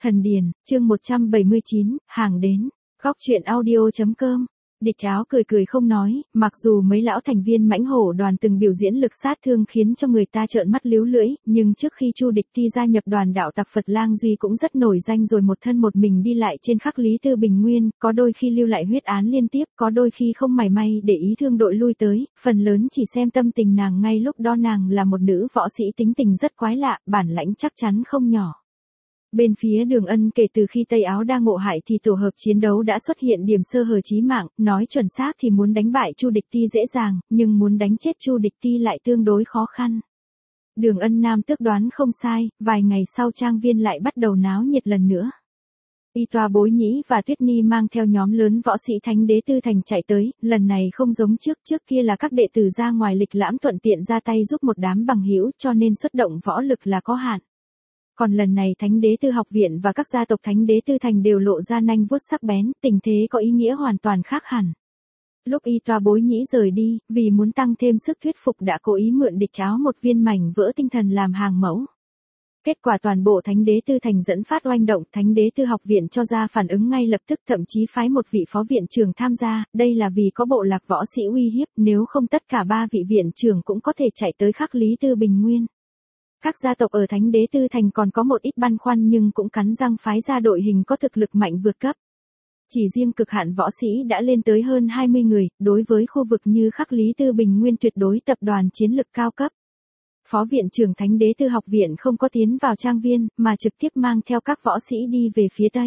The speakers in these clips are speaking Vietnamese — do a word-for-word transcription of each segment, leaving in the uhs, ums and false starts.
Thần Điền, chương một trăm bảy mươi chín, hàng đến. Góc truyện audio.com. Địch Áo cười cười không nói, mặc dù mấy lão thành viên mãnh hổ đoàn từng biểu diễn lực sát thương khiến cho người ta trợn mắt líu lưỡi, nhưng trước khi Chu Địch Ti gia nhập đoàn đạo tặc Phật Lang Duy cũng rất nổi danh rồi, một thân một mình đi lại trên khắc lý tư bình nguyên, có đôi khi lưu lại huyết án liên tiếp, có đôi khi không mảy may để ý thương đội lui tới, phần lớn chỉ xem tâm tình nàng ngay lúc đó. Nàng là một nữ võ sĩ tính tình rất quái lạ, bản lãnh chắc chắn không nhỏ. Bên phía Đường Ân kể từ khi Tây Áo đang ngộ hại thì tổ hợp chiến đấu đã xuất hiện điểm sơ hở chí mạng, nói chuẩn xác thì muốn đánh bại Chu Địch Ti dễ dàng, nhưng muốn đánh chết Chu Địch Ti lại tương đối khó khăn. Đường Ân Nam tước đoán không sai, vài ngày sau trang viên lại bắt đầu náo nhiệt lần nữa. Y Toa Bối Nhĩ và Tuyết Ni mang theo nhóm lớn võ sĩ Thánh Đế Tư Thành chạy tới, lần này không giống trước, trước kia là các đệ tử ra ngoài lịch lãm thuận tiện ra tay giúp một đám bằng hữu, cho nên xuất động võ lực là có hạn. Còn lần này Thánh Đế Tư Học Viện và các gia tộc Thánh Đế Tư Thành đều lộ ra nanh vuốt sắc bén, tình thế có ý nghĩa hoàn toàn khác hẳn. Lúc Y Toa Bối Nhĩ rời đi, vì muốn tăng thêm sức thuyết phục đã cố ý mượn Địch Áo một viên mảnh vỡ tinh thần làm hàng mẫu. Kết quả toàn bộ Thánh Đế Tư Thành dẫn phát oanh động, Thánh Đế Tư Học Viện cho ra phản ứng ngay lập tức, thậm chí phái một vị phó viện trưởng tham gia, đây là vì có bộ lạc võ sĩ uy hiếp, nếu không tất cả ba vị viện trưởng cũng có thể chạy tới khắc lý tư bình nguyên. Các gia tộc ở Thánh Đế Tư Thành còn có một ít băn khoăn nhưng cũng cắn răng phái ra đội hình có thực lực mạnh vượt cấp. Chỉ riêng cực hạn võ sĩ đã lên tới hơn hai mươi người, đối với khu vực như khắc lý tư bình nguyên tuyệt đối tập đoàn chiến lực cao cấp. Phó viện trưởng Thánh Đế Tư Học Viện không có tiến vào trang viên, mà trực tiếp mang theo các võ sĩ đi về phía tây.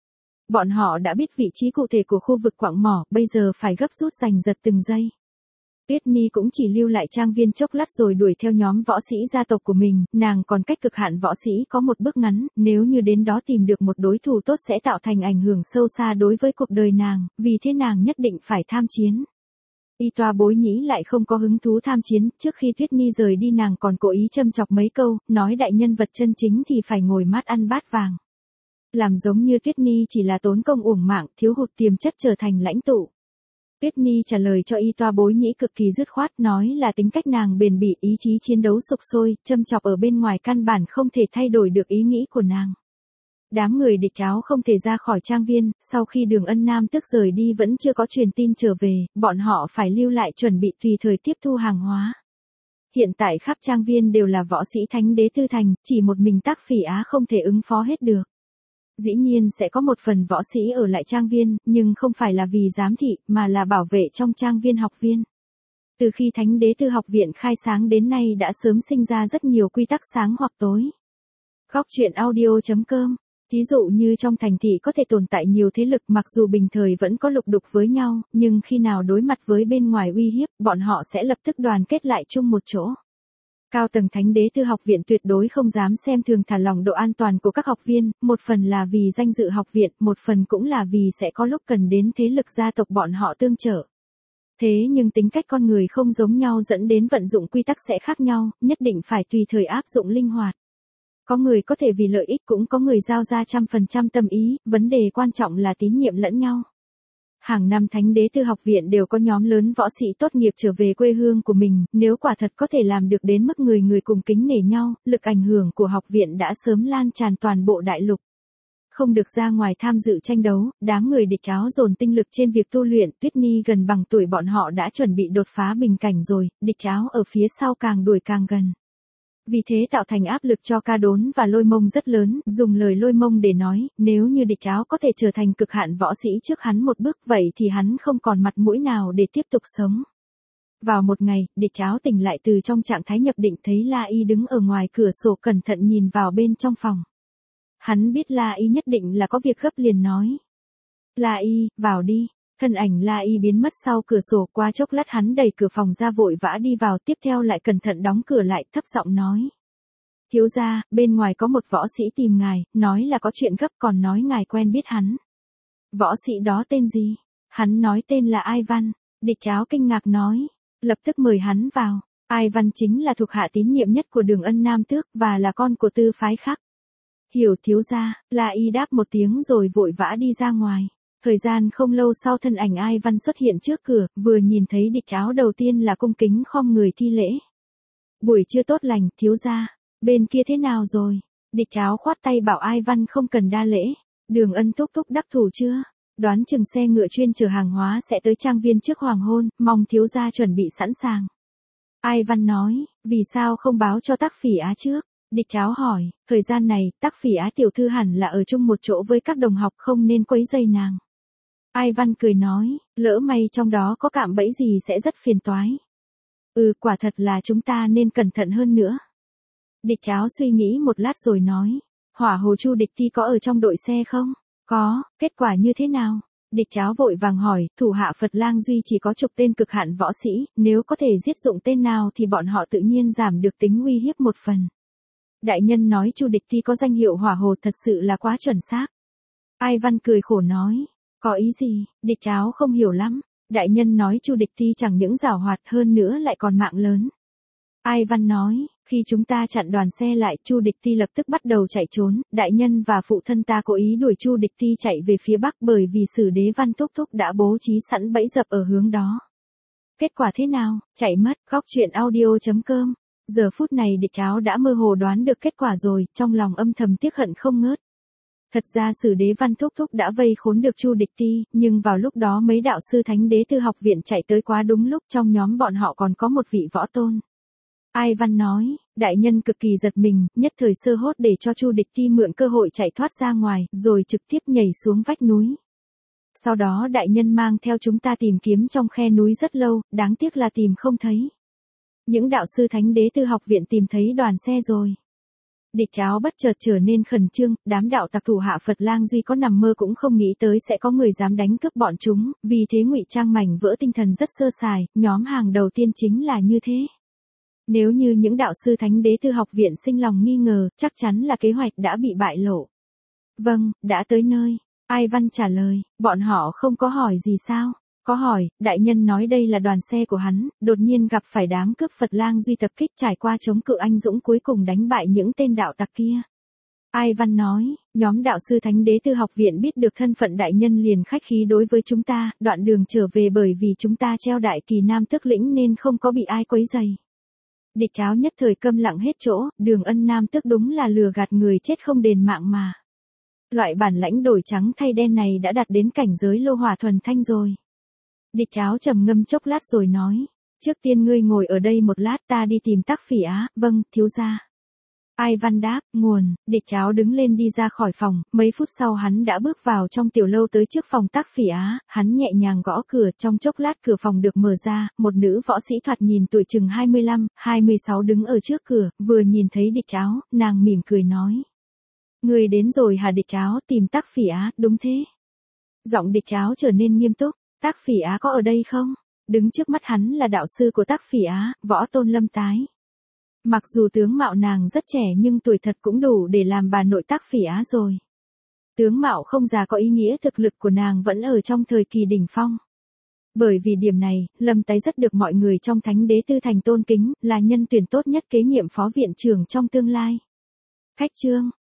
Bọn họ đã biết vị trí cụ thể của khu vực quặng mỏ, bây giờ phải gấp rút giành giật từng giây. Tuyết Ni cũng chỉ lưu lại trang viên chốc lát rồi đuổi theo nhóm võ sĩ gia tộc của mình, nàng còn cách cực hạn võ sĩ có một bước ngắn, nếu như đến đó tìm được một đối thủ tốt sẽ tạo thành ảnh hưởng sâu xa đối với cuộc đời nàng, vì thế nàng nhất định phải tham chiến. Y Toa Bối Nhĩ lại không có hứng thú tham chiến, trước khi Tuyết Ni rời đi nàng còn cố ý châm chọc mấy câu, nói đại nhân vật chân chính thì phải ngồi mát ăn bát vàng. Làm giống như Tuyết Ni chỉ là tốn công uổng mạng, thiếu hụt tiềm chất trở thành lãnh tụ. Tuyết Ni trả lời cho Y Toa Bối Nhĩ cực kỳ dứt khoát, nói là tính cách nàng bền bỉ, ý chí chiến đấu sục sôi, châm chọc ở bên ngoài căn bản không thể thay đổi được ý nghĩ của nàng. Đám người Địch Áo không thể ra khỏi trang viên, sau khi Đường Ân Nam tức rời đi vẫn chưa có truyền tin trở về, bọn họ phải lưu lại chuẩn bị tùy thời tiếp thu hàng hóa. Hiện tại khắp trang viên đều là võ sĩ Thánh Đế Tư Thành, chỉ một mình Tác Phỉ Á không thể ứng phó hết được. Dĩ nhiên sẽ có một phần võ sĩ ở lại trang viên, nhưng không phải là vì giám thị, mà là bảo vệ trong trang viên học viên. Từ khi Thánh Đế Tư Học Viện khai sáng đến nay đã sớm sinh ra rất nhiều quy tắc sáng hoặc tối. Góc truyện audio.com. Thí dụ như trong thành thị có thể tồn tại nhiều thế lực, mặc dù bình thời vẫn có lục đục với nhau, nhưng khi nào đối mặt với bên ngoài uy hiếp, bọn họ sẽ lập tức đoàn kết lại chung một chỗ. Cao tầng Thánh Đế Tư Học Viện tuyệt đối không dám xem thường thả lỏng độ an toàn của các học viên, một phần là vì danh dự học viện, một phần cũng là vì sẽ có lúc cần đến thế lực gia tộc bọn họ tương trợ. Thế nhưng tính cách con người không giống nhau dẫn đến vận dụng quy tắc sẽ khác nhau, nhất định phải tùy thời áp dụng linh hoạt. Có người có thể vì lợi ích, cũng có người giao ra trăm phần trăm tâm ý, vấn đề quan trọng là tín nhiệm lẫn nhau. Hàng năm Thánh Đế Tư Học Viện đều có nhóm lớn võ sĩ tốt nghiệp trở về quê hương của mình, nếu quả thật có thể làm được đến mức người người cùng kính nể nhau, lực ảnh hưởng của học viện đã sớm lan tràn toàn bộ đại lục. Không được ra ngoài tham dự tranh đấu, đám người Địch Áo dồn tinh lực trên việc tu luyện, Tuyết Ni gần bằng tuổi bọn họ đã chuẩn bị đột phá bình cảnh rồi, Địch Áo ở phía sau càng đuổi càng gần. Vì thế tạo thành áp lực cho Ca Đốn và Lôi Mông rất lớn, dùng lời Lôi Mông để nói, nếu như Địch Áo có thể trở thành cực hạn võ sĩ trước hắn một bước, vậy thì hắn không còn mặt mũi nào để tiếp tục sống. Vào một ngày, Địch Áo tỉnh lại từ trong trạng thái nhập định, thấy La Y đứng ở ngoài cửa sổ cẩn thận nhìn vào bên trong phòng. Hắn biết La Y nhất định là có việc gấp liền nói. La Y, vào đi. Thân ảnh La Y biến mất sau cửa sổ, qua chốc lát hắn đẩy cửa phòng ra vội vã đi vào, tiếp theo lại cẩn thận đóng cửa lại, thấp giọng nói. Thiếu gia, bên ngoài có một võ sĩ tìm ngài, nói là có chuyện gấp, còn nói ngài quen biết hắn. Võ sĩ đó tên gì? Hắn nói tên là Ai Văn. Địch Áo kinh ngạc nói. Lập tức mời hắn vào. Ai Văn chính là thuộc hạ tín nhiệm nhất của Đường Ân Nam Tước, và là con của tư phái khác. Hiểu thiếu gia, La Y đáp một tiếng rồi vội vã đi ra ngoài. Thời gian không lâu sau thân ảnh Ai Văn xuất hiện trước cửa, vừa nhìn thấy Địch Áo đầu tiên là cung kính khom người thi lễ. Buổi trưa tốt lành, thiếu gia. Bên kia thế nào rồi? Địch Tháo khoát tay bảo Ai Văn không cần đa lễ. Đường Ân thúc thúc đắc thủ chưa? Đoán chừng xe ngựa chuyên chở hàng hóa sẽ tới trang viên trước hoàng hôn, mong thiếu gia chuẩn bị sẵn sàng. Ai Văn nói, vì sao không báo cho Tắc Phỉ Á trước? Địch Tháo hỏi, thời gian này, Tắc Phỉ Á tiểu thư hẳn là ở chung một chỗ với các đồng học không nên quấy rầy nàng. Ai Văn cười nói, lỡ may trong đó có cạm bẫy gì sẽ rất phiền toái. Ừ, quả thật là chúng ta nên cẩn thận hơn nữa. Địch Tháo suy nghĩ một lát rồi nói, Hỏa Hồ Chu Địch Ti có ở trong đội xe không? Có, kết quả như thế nào? Địch Tháo vội vàng hỏi, thủ hạ Phật Lang Duy chỉ có chục tên cực hạn võ sĩ, nếu có thể giết dụng tên nào thì bọn họ tự nhiên giảm được tính uy hiếp một phần. Đại nhân nói Chu Địch Ti có danh hiệu Hỏa Hồ thật sự là quá chuẩn xác. Ai Văn cười khổ nói, có ý gì? Địch Tháo không hiểu lắm. Đại nhân nói Chu Địch Ti chẳng những giảo hoạt hơn nữa lại còn mạng lớn. Ai Văn nói, khi chúng ta chặn đoàn xe lại, Chu Địch Ti lập tức bắt đầu chạy trốn, đại nhân và phụ thân ta cố ý đuổi Chu Địch Ti chạy về phía bắc bởi vì Sử Đế Văn thúc thúc đã bố trí sẵn bẫy dập ở hướng đó. Kết quả thế nào? Chạy mất. Góc truyện audio chấm com. Giờ phút này Địch Tháo đã mơ hồ đoán được kết quả rồi, trong lòng âm thầm tiếc hận không ngớt. Thật ra Sử Đế Văn thúc thúc đã vây khốn được Chu Địch Ti, nhưng vào lúc đó mấy đạo sư Thánh Đế Tư học viện chạy tới quá đúng lúc, trong nhóm bọn họ còn có một vị võ tôn. Ai Văn nói, đại nhân cực kỳ giật mình, nhất thời sơ hốt để cho Chu Địch Ti mượn cơ hội chạy thoát ra ngoài, rồi trực tiếp nhảy xuống vách núi. Sau đó đại nhân mang theo chúng ta tìm kiếm trong khe núi rất lâu, đáng tiếc là tìm không thấy. Những đạo sư Thánh Đế Tư học viện tìm thấy đoàn xe rồi. Địch Tháo bất chợt trở nên khẩn trương, đám đạo tặc thủ hạ Phật Lang Duy có nằm mơ cũng không nghĩ tới sẽ có người dám đánh cướp bọn chúng, vì thế ngụy trang mảnh vỡ tinh thần rất sơ sài, nhóm hàng đầu tiên chính là như thế. Nếu như những đạo sư Thánh Đế Tư học viện sinh lòng nghi ngờ, chắc chắn là kế hoạch đã bị bại lộ. Vâng, đã tới nơi. Ai Văn trả lời, bọn họ không có hỏi gì sao? Có hỏi, đại nhân nói đây là đoàn xe của hắn, đột nhiên gặp phải đám cướp Phật Lang Duy tập kích, trải qua chống cự anh dũng cuối cùng đánh bại những tên đạo tặc kia. Ai Văn nói, nhóm đạo sư Thánh Đế Tư học viện biết được thân phận đại nhân liền khách khí đối với chúng ta, đoạn đường trở về bởi vì chúng ta treo đại kỳ nam tước lĩnh nên không có bị ai quấy rầy. Địch Tháo nhất thời câm lặng hết chỗ, Đường Ân nam tước đúng là lừa gạt người chết không đền mạng mà. Loại bản lãnh đổi trắng thay đen này đã đạt đến cảnh giới lô hỏa thuần thanh rồi. Địch Tháo trầm ngâm chốc lát rồi nói, trước tiên ngươi ngồi ở đây một lát, ta đi tìm Tắc Phỉ Á. Vâng, thiếu gia. Ai Văn đáp, nguồn. Địch Tháo đứng lên đi ra khỏi phòng, mấy phút sau hắn đã bước vào trong tiểu lâu tới trước phòng Tắc Phỉ Á, hắn nhẹ nhàng gõ cửa, trong chốc lát cửa phòng được mở ra, một nữ võ sĩ thoạt nhìn tuổi chừng hai mươi lăm, hai mươi sáu đứng ở trước cửa, vừa nhìn thấy Địch Tháo, nàng mỉm cười nói. Người đến rồi hả? Địch Tháo tìm Tắc Phỉ Á, đúng thế. Giọng Địch Tháo trở nên nghiêm túc, Tắc Phỉ Á có ở đây không? Đứng trước mắt hắn là đạo sư của Tắc Phỉ Á, võ tôn Lâm Tái. Mặc dù tướng mạo nàng rất trẻ nhưng tuổi thật cũng đủ để làm bà nội Tắc Phỉ Á rồi. Tướng mạo không già có ý nghĩa thực lực của nàng vẫn ở trong thời kỳ đỉnh phong. Bởi vì điểm này, Lâm Tái rất được mọi người trong Thánh Đế Tư thành tôn kính, là nhân tuyển tốt nhất kế nhiệm phó viện trưởng trong tương lai. Khách trương,